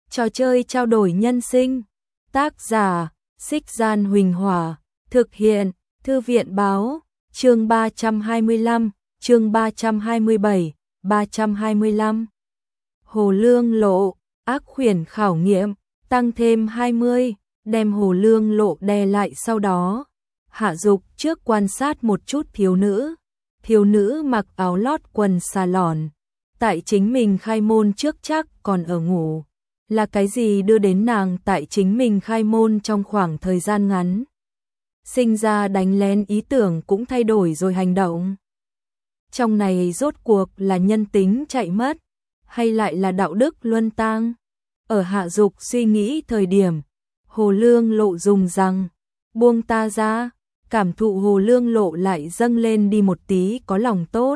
Trò chơi trao đổi nhân sinh. Tác giả: Xích Gian Huỳnh Hỏa. Thực hiện: Thư viện báo. Chương 325, chương 327, 325. Hồ Lương Lộ, ác khuyển khảo nghiệm, tăng thêm 20, đem Hồ Lương Lộ đè lại sau đó. Hạ Dục trước quan sát một chút thiếu nữ. Thiếu nữ mặc áo lót quần xà lòn. Tại chính mình khai môn trước chắc còn ở ngủ. Là cái gì đưa đến nàng tại chính mình khai môn trong khoảng thời gian ngắn? Sinh ra đánh lén ý tưởng cũng thay đổi rồi hành động. Trong này rốt cuộc là nhân tính chạy mất, hay lại là đạo đức luân tang? Ở Hạ Dục suy nghĩ thời điểm, Hồ Lương Lộ dùng rằng, buông ta ra, cảm thụ Hồ Lương Lộ lại dâng lên đi một tí có lòng tốt.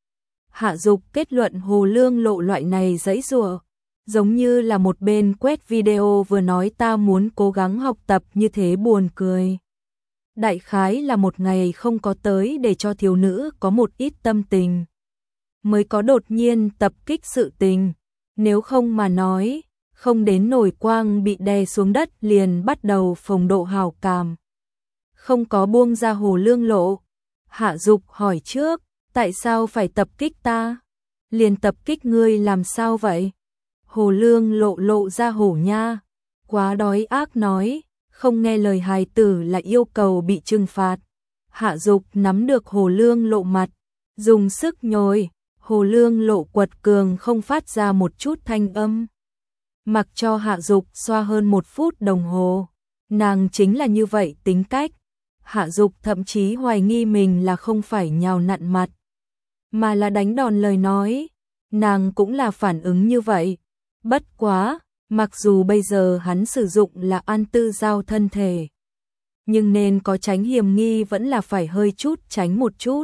Hạ Dục kết luận Hồ Lương Lộ loại này giãy giụa, giống như là một bên quét video vừa nói ta muốn cố gắng học tập như thế buồn cười. Đại khái là một ngày không có tới để cho thiếu nữ có một ít tâm tình. Mới có đột nhiên tập kích sự tình, nếu không mà nói, không đến nổi quang bị đè xuống đất liền bắt đầu phồng độ hảo cảm. Không có buông ra Hồ Lương Lộ. Hạ Dục hỏi trước, tại sao phải tập kích ta? Liền tập kích ngươi làm sao vậy? Hồ Lương Lộ lộ ra hổ nha, quá đói ác nói, không nghe lời hài tử là yêu cầu bị trừng phạt. Hạ Dục nắm được Hồ Lương Lộ mặt, dùng sức nhồi, Hồ Lương Lộ quật cường không phát ra một chút thanh âm. Mặc cho Hạ Dục xoa hơn 1 phút đồng hồ, nàng chính là như vậy tính cách. Hạ Dục thậm chí hoài nghi mình là không phải nhào nặn mặt, mà là đánh đòn lời nói. Nàng cũng là phản ứng như vậy. Bất quá, mặc dù bây giờ hắn sử dụng là An Tư Giao thân thể, nhưng nên có tránh hiểm nghi vẫn là phải hơi chút tránh một chút.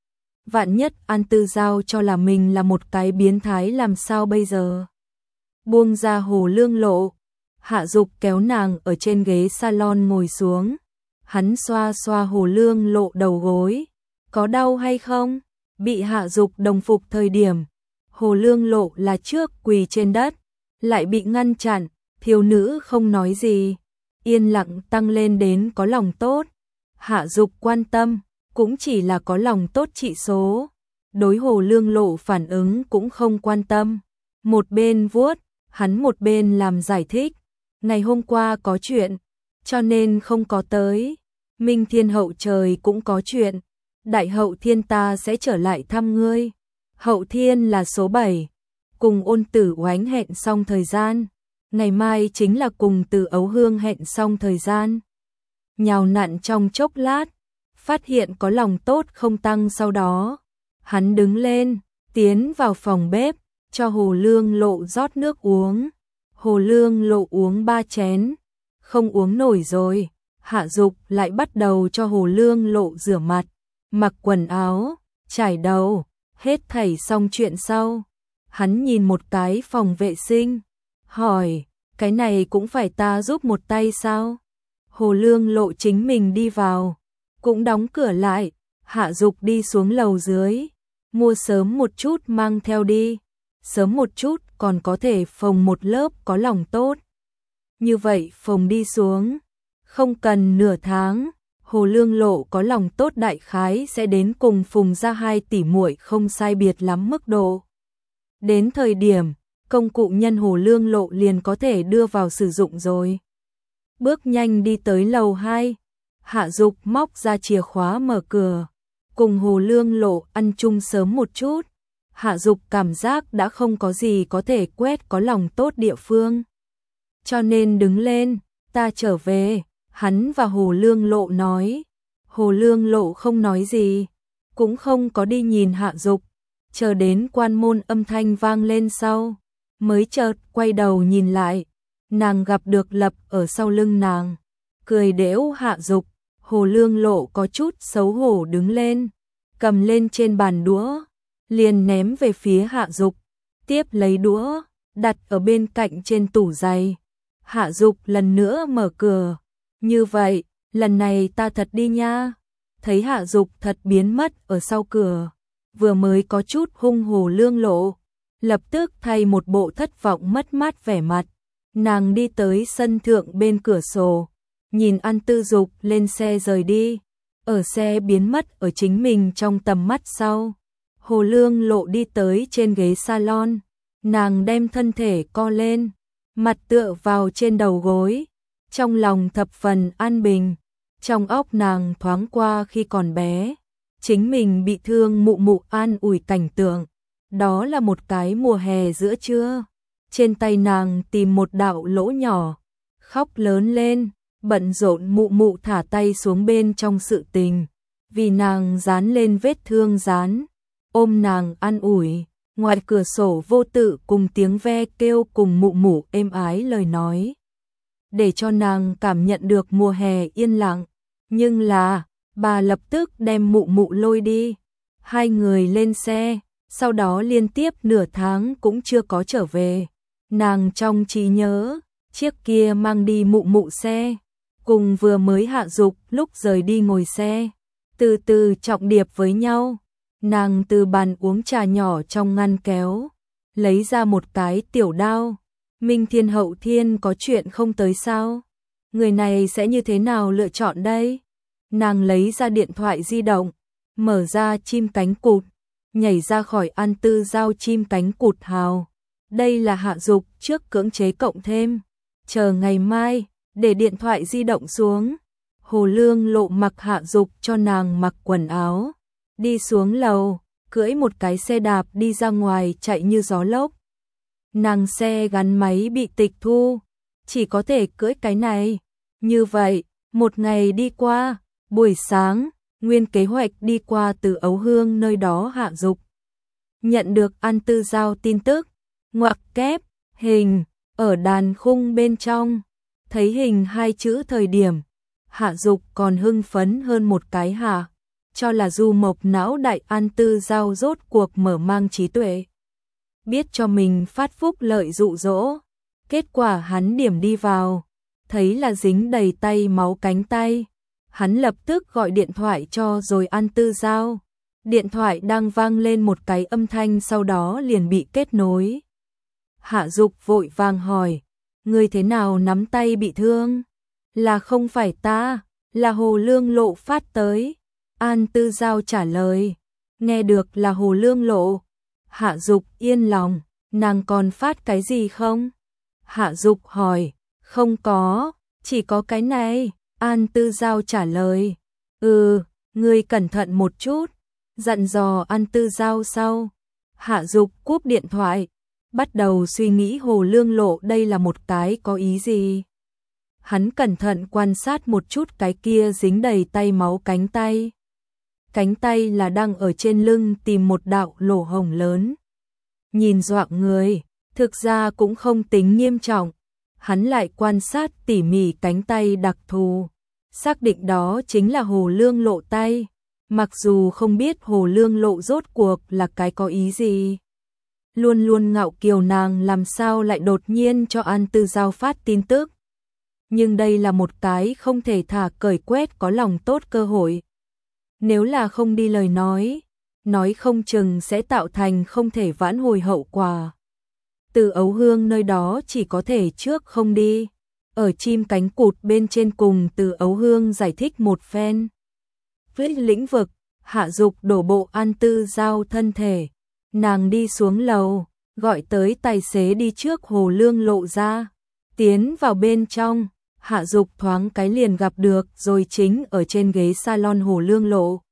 Vạn nhất An Tư Giao cho là mình là một cái biến thái làm sao bây giờ? Buông ra Hồ Lương Lộ, Hạ Dục kéo nàng ở trên ghế salon ngồi xuống. Hắn xoa xoa Hồ Lương Lộ đầu gối. Có đau hay không? Bị Hạ Dục đồng phục thời điểm, Hồ Lương Lộ là trước quỳ trên đất, lại bị ngăn chặn, thiếu nữ không nói gì, yên lặng tăng lên đến có lòng tốt. Hạ Dục quan tâm, cũng chỉ là có lòng tốt trị số. Đối Hồ Lương Lộ phản ứng cũng không quan tâm. Một bên vuốt, hắn một bên làm giải thích. Ngày hôm qua có chuyện, cho nên không có tới. Minh Thiên hậu trời cũng có chuyện. Đại hậu thiên ta sẽ trở lại thăm ngươi. Hậu thiên là số 7. Cùng Ôn Tử Oánh hẹn xong thời gian. Ngày mai chính là cùng Từ Ấu Hương hẹn xong thời gian. Nhào nặn trong chốc lát, phát hiện có lòng tốt không tăng sau đó. Hắn đứng lên, tiến vào phòng bếp, cho Hồ Lương Lộ rót nước uống. Hồ Lương Lộ uống 3 chén, không uống nổi rồi. Hạ Dục lại bắt đầu cho Hồ Lương Lộ rửa mặt, mặc quần áo, chải đầu, hết thảy xong chuyện sau. Hắn nhìn một cái phòng vệ sinh, hỏi, cái này cũng phải ta giúp một tay sao? Hồ Lương Lộ chính mình đi vào, cũng đóng cửa lại. Hạ Dục đi xuống lầu dưới, mua sớm một chút mang theo đi. Sớm một chút còn có thể phồng một lớp có lòng tốt. Như vậy phồng đi xuống, không cần nửa tháng, Hồ Lương Lộ có lòng tốt đại khái sẽ đến cùng Phùng gia 2 tỷ muội không sai biệt lắm mức độ. Đến thời điểm, công cụ nhân Hồ Lương Lộ liền có thể đưa vào sử dụng rồi. Bước nhanh đi tới lầu 2, Hạ Dục móc ra chìa khóa mở cửa, cùng Hồ Lương Lộ ăn chung sớm một chút. Hạ Dục cảm giác đã không có gì có thể quét có lòng tốt địa phương. Cho nên đứng lên, ta trở về, hắn và Hồ Lương Lộ nói. Hồ Lương Lộ không nói gì, cũng không có đi nhìn Hạ Dục, chờ đến quan môn âm thanh vang lên sau, mới chợt quay đầu nhìn lại. Nàng gặp được Lập ở sau lưng nàng, cười đễu Hạ Dục. Hồ Lương Lộ có chút xấu hổ đứng lên, cầm lên trên bàn đũa, liền ném về phía Hạ Dục, tiếp lấy đũa, đặt ở bên cạnh trên tủ giày. Hạ Dục lần nữa mở cửa, như vậy, lần này ta thật đi nha. Thấy Hạ Dục thật biến mất ở sau cửa, vừa mới có chút hung Hồ Lương Lộ, lập tức thay một bộ thất vọng mất mát vẻ mặt, Nàng đi tới sân thượng bên cửa sổ, nhìn An Tư Dục lên xe rời đi, ở xe biến mất ở chính mình trong tầm mắt sau. Hồ Lương Lộ đi tới trên ghế salon, nàng đem thân thể co lên, mặt tựa vào trên đầu gối, trong lòng thập phần an bình, trong óc nàng thoáng qua khi còn bé, chính mình bị thương mụ mụ an ủi cảnh tượng, đó là một cái mùa hè giữa trưa, trên tay nàng tìm một đạo lỗ nhỏ, khóc lớn lên, bận rộn mụ mụ thả tay xuống bên trong sự tình, vì nàng dán lên vết thương dán, ôm nàng an ủi, ngoài cửa sổ vô tự cùng tiếng ve kêu cùng mụ mụ êm ái lời nói, để cho nàng cảm nhận được mùa hè yên lặng, nhưng là, bà lập tức đem mụ mụ lôi đi, hai người lên xe, sau đó liên tiếp nửa tháng cũng chưa có trở về, nàng trong trí nhớ, chiếc kia mang đi mụ mụ xe, cùng vừa mới Hạ Dục lúc rời đi ngồi xe, từ từ trọng điệp với nhau. Nàng từ bàn uống trà nhỏ trong ngăn kéo, lấy ra một cái tiểu đao. Minh Thiên Hậu Thiên có chuyện không tới sao? Người này sẽ như thế nào lựa chọn đây? Nàng lấy ra điện thoại di động, mở ra chim cánh cụt, nhảy ra khỏi An Tư Giao chim cánh cụt hào. Đây là Hạ Dục trước cưỡng chế cộng thêm. Chờ ngày mai, để điện thoại di động xuống. Hồ Lương Lộ mặc Hạ Dục cho nàng mặc quần áo. Đi xuống lầu, cưỡi một cái xe đạp đi ra ngoài chạy như gió lốc. Nàng xe gắn máy bị tịch thu, chỉ có thể cưỡi cái này. Như vậy, một ngày đi qua, buổi sáng, nguyên kế hoạch đi qua Từ Ấu Hương nơi đó Hạ Dục. Nhận được An Tư Giao tin tức, ngoặc kép, hình, ở đàn khung bên trong. Thấy hình hai chữ thời điểm, Hạ Dục còn hưng phấn hơn một cái hả. Cho là Du Mộc não đại An Tư Giao rốt cuộc mở mang trí tuệ. Biết cho mình phát phúc lợi dụ dỗ. Kết quả hắn điểm đi vào, thấy là dính đầy tay máu cánh tay. Hắn lập tức gọi điện thoại cho rồi An Tư Giao. Điện thoại đang vang lên một cái âm thanh sau đó liền bị kết nối. Hạ Dục vội vàng hỏi, người thế nào nắm tay bị thương? Là không phải ta, là Hồ Lương Lộ phát tới. An Tư Giao trả lời, nghe được là Hồ Lương Lộ. Hạ Dục yên lòng, nàng còn phát cái gì không? Hạ Dục hỏi, không có, chỉ có cái này. An Tư Giao trả lời, ngươi cẩn thận một chút, dặn dò An Tư Giao sau. Hạ Dục cúp điện thoại, bắt đầu suy nghĩ Hồ Lương Lộ đây là một cái có ý gì. Hắn cẩn thận quan sát một chút cái kia dính đầy tay máu cánh tay. Cánh tay là đang ở trên lưng tìm một đạo lỗ hổng lớn. Nhìn doạng người, thực ra cũng không tính nghiêm trọng. Hắn lại quan sát tỉ mỉ cánh tay đặc thù, xác định đó chính là Hồ Lương Lộ tay, mặc dù không biết Hồ Lương Lộ rốt cuộc là cái có ý gì. Luôn luôn ngạo kiều nàng làm sao lại đột nhiên cho An Tư Giao phát tin tức. Nhưng đây là một cái không thể thả cởi quét có lòng tốt cơ hội. Nếu là không đi lời nói không chừng sẽ tạo thành không thể vãn hồi hậu quả. Từ Ấu Hương nơi đó chỉ có thể trước không đi. Ở chim cánh cụt bên trên cùng Từ Ấu Hương giải thích một phen. Với lĩnh vực, Hạ Dục đổ bộ An Tư Giao thân thể. Nàng đi xuống lầu, gọi tới tài xế đi trước Hồ Lương Lộ ra. Tiến vào bên trong, Hạ Dục thoáng cái liền gặp được rồi chính ở trên ghế salon Hồ Lương Lộ.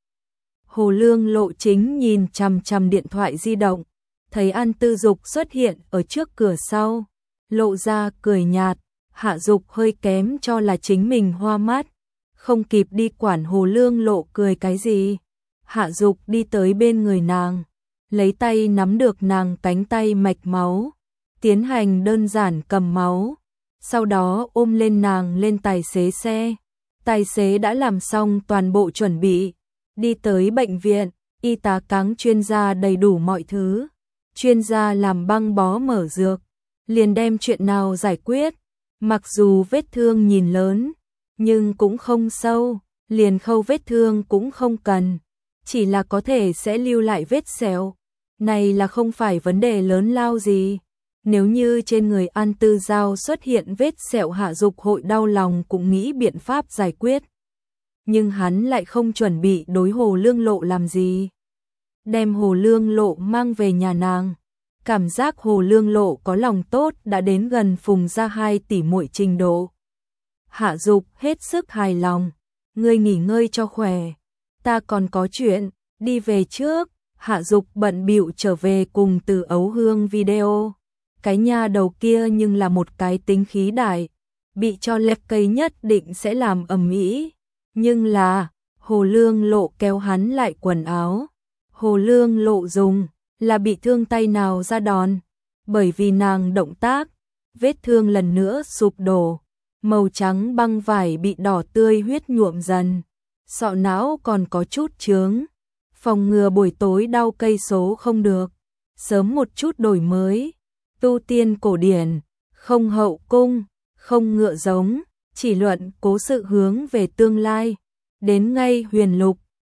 Hồ Lương Lộ chính nhìn chằm chằm điện thoại di động, thấy An Tư Dục xuất hiện ở trước cửa sau, lộ ra cười nhạt. Hạ Dục hơi kém cho là chính mình hoa mắt, không kịp đi quản Hồ Lương Lộ cười cái gì. Hạ Dục đi tới bên người nàng, lấy tay nắm được nàng cánh tay mạch máu, tiến hành đơn giản cầm máu, sau đó ôm lên nàng lên tài xế xe. Tài xế đã làm xong toàn bộ chuẩn bị, đi tới bệnh viện, y tá cáng chuyên gia đầy đủ mọi thứ. Chuyên gia làm băng bó mở dược, liền đem chuyện nào giải quyết. Mặc dù vết thương nhìn lớn, nhưng cũng không sâu, liền khâu vết thương cũng không cần, chỉ là có thể sẽ lưu lại vết sẹo. Này là không phải vấn đề lớn lao gì. Nếu như trên người An Tư Giao xuất hiện vết sẹo, Hạ Dục hội đau lòng cũng nghĩ biện pháp giải quyết. Nhưng hắn lại không chuẩn bị đối Hồ Lương Lộ làm gì. Đem Hồ Lương Lộ mang về nhà nàng. Cảm giác Hồ Lương Lộ có lòng tốt đã đến gần Phùng gia 2 tỷ muội trình độ. Hạ Dục hết sức hài lòng. Ngươi nghỉ ngơi cho khỏe. Ta còn có chuyện, đi về trước. Hạ Dục bận bịu trở về cùng Từ Ấu Hương video. Cái nha đầu kia nhưng là một cái tính khí đại. Bị cho lép cây nhất định sẽ làm ầm ĩ. Nhưng là, Hồ Lương Lộ kéo hắn lại quần áo. Hồ Lương Lộ dùng là bị thương tay nào ra đòn. Bởi vì nàng động tác, vết thương lần nữa sụp đổ. Màu trắng băng vải bị đỏ tươi huyết nhuộm dần. Sọ não còn có chút chướng. Phòng ngừa buổi tối đau cây số không được. Sớm một chút đổi mới. Tu tiên cổ điển, không hậu cung, không ngựa giống, chỉ luận cố sự hướng về tương lai. Đến ngay huyền lục,